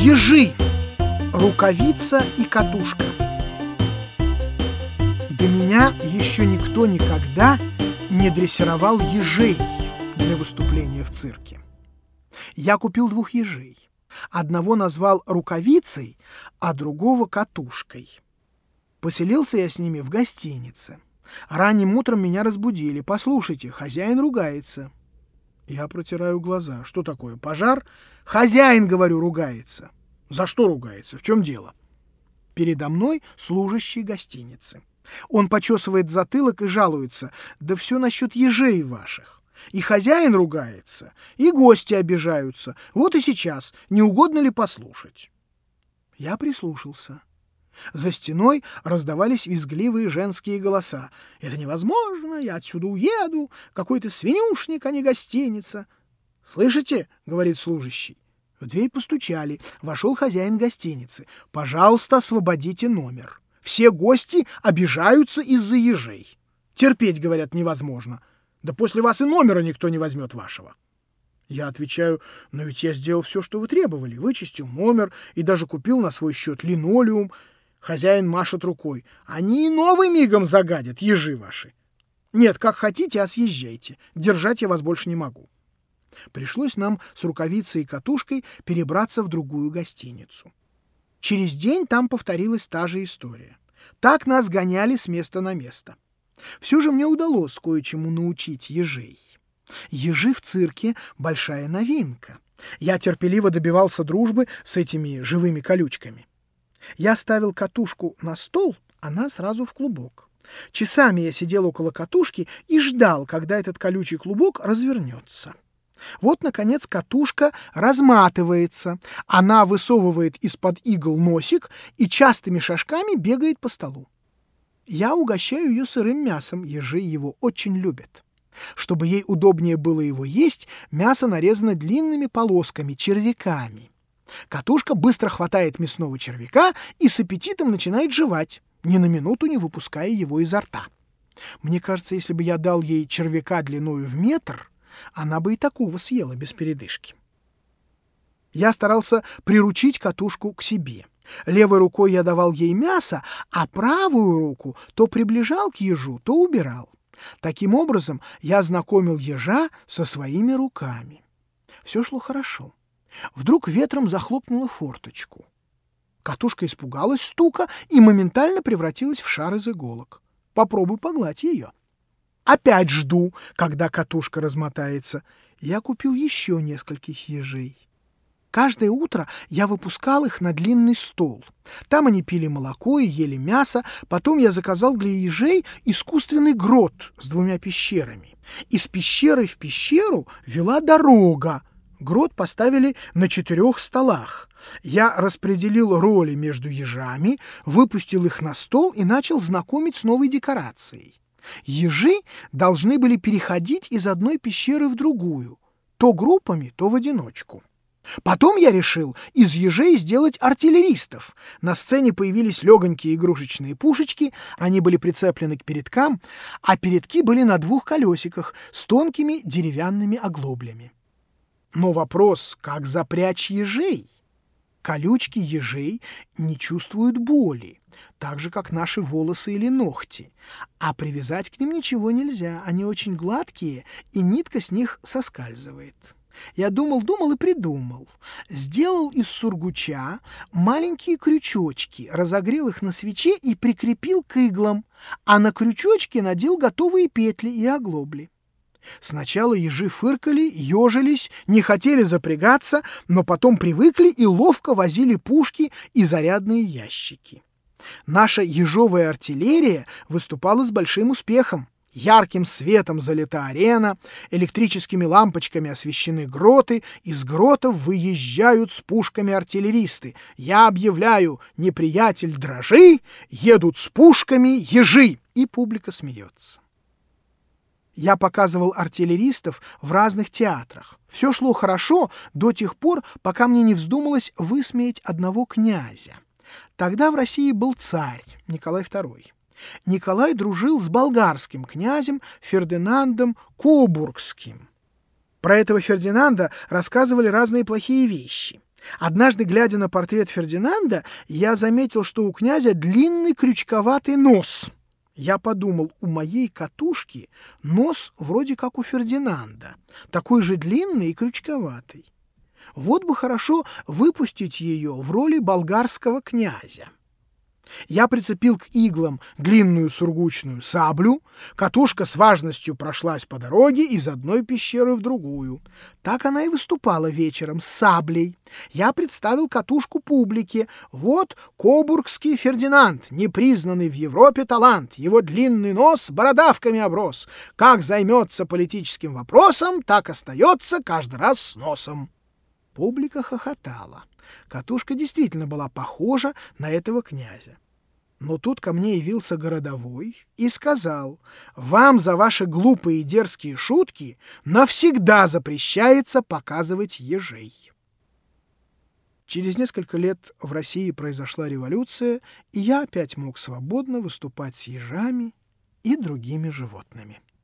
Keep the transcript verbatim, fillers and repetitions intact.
Ежи. Рукавица и катушка. До меня еще никто никогда не дрессировал ежей для выступления в цирке. Я купил двух ежей. Одного назвал Рукавицей, а другого Катушкой. Поселился я с ними в гостинице. Ранним утром меня разбудили. «Послушайте, хозяин ругается». Я протираю глаза. «Что такое, пожар?» «Хозяин, говорю, ругается». «За что ругается? В чем дело?» Передо мной служащий гостиницы. Он почесывает затылок и жалуется: «Да все насчет ежей ваших. И хозяин ругается, и гости обижаются. Вот и сейчас. Не угодно ли послушать?» Я прислушался. За стеной раздавались визгливые женские голоса. «Это невозможно, я отсюда уеду, какой-то свинюшник, а не гостиница». «Слышите?» — говорит служащий. В дверь постучали. Вошел хозяин гостиницы. «Пожалуйста, освободите номер. Все гости обижаются из-за ежей. Терпеть, говорят, невозможно. Да после вас и номера никто не возьмет вашего». Я отвечаю: «Но ведь я сделал все, что вы требовали. Вычистил номер и даже купил на свой счет линолеум». Хозяин машет рукой. «Они и новый мигом загадят, ежи ваши». «Нет, как хотите, а съезжайте. Держать я вас больше не могу». Пришлось нам с Рукавицей и Катушкой перебраться в другую гостиницу. Через день там повторилась та же история. Так нас гоняли с места на место. Все же мне удалось кое-чему научить ежей. Ежи в цирке — большая новинка. Я терпеливо добивался дружбы с этими живыми колючками. Я ставил катушку на стол, она сразу в клубок. Часами я сидел около катушки и ждал, когда этот колючий клубок развернется. Вот, наконец, катушка разматывается. Она высовывает из-под игл носик и частыми шажками бегает по столу. Я угощаю ее сырым мясом, ежи его очень любят. Чтобы ей удобнее было его есть, мясо нарезано длинными полосками, червяками. Катушка быстро хватает мясного червяка и с аппетитом начинает жевать, ни на минуту не выпуская его изо рта. Мне кажется, если бы я дал ей червяка длиною в метр, она бы и такого съела без передышки. Я старался приручить катушку к себе. Левой рукой я давал ей мясо, а правую руку то приближал к ежу, то убирал. Таким образом я знакомил ежа со своими руками. Все шло хорошо. Вдруг ветром захлопнуло форточку. Катушка испугалась стука и моментально превратилась в шар из иголок. Попробуй погладь ее. Опять жду, когда катушка размотается. Я купил еще нескольких ежей. Каждое утро я выпускал их на длинный стол. Там они пили молоко и ели мясо. Потом я заказал для ежей искусственный грот с двумя пещерами. Из пещеры в пещеру вела дорога. Грот поставили на четырех столах. Я распределил роли между ежами, выпустил их на стол и начал знакомить с новой декорацией. Ежи должны были переходить из одной пещеры в другую, то группами, то в одиночку. Потом я решил из ежей сделать артиллеристов. На сцене появились легонькие игрушечные пушечки, они были прицеплены к передкам, а передки были на двух колесиках с тонкими деревянными оглоблями. Но вопрос, как запрячь ежей? Колючки ежей не чувствуют боли, так же, как наши волосы или ногти. А привязать к ним ничего нельзя, они очень гладкие, и нитка с них соскальзывает. Я думал-думал и придумал. Сделал из сургуча маленькие крючочки, разогрел их на свече и прикрепил к иглам, а на крючочки надел готовые петли и оглобли. Сначала ежи фыркали, ежились, не хотели запрягаться, но потом привыкли и ловко возили пушки и зарядные ящики. Наша ежовая артиллерия выступала с большим успехом. Ярким светом залита арена, электрическими лампочками освещены гроты, из гротов выезжают с пушками артиллеристы. Я объявляю: неприятель, дрожи, едут с пушками ежи, и публика смеется. Я показывал артиллеристов в разных театрах. Все шло хорошо до тех пор, пока мне не вздумалось высмеять одного князя. Тогда в России был царь Николай второй. Николай дружил с болгарским князем Фердинандом Кобургским. Про этого Фердинанда рассказывали разные плохие вещи. Однажды, глядя на портрет Фердинанда, я заметил, что у князя длинный крючковатый нос. Я подумал, у моей Катушки нос вроде как у Фердинанда, такой же длинный и крючковатый. Вот бы хорошо выпустить ее в роли болгарского князя. Я прицепил к иглам длинную сургучную саблю, Катушка с важностью прошлась по дороге из одной пещеры в другую. Так она и выступала вечером с саблей. Я представил Катушку публике. Вот кобургский Фердинанд, непризнанный в Европе талант, его длинный нос бородавками оброс. Как займется политическим вопросом, так остается каждый раз с носом. Публика хохотала. Катушка действительно была похожа на этого князя. Но тут ко мне явился городовой и сказал: «Вам за ваши глупые и дерзкие шутки навсегда запрещается показывать ежей». Через несколько лет в России произошла революция, и я опять мог свободно выступать с ежами и другими животными.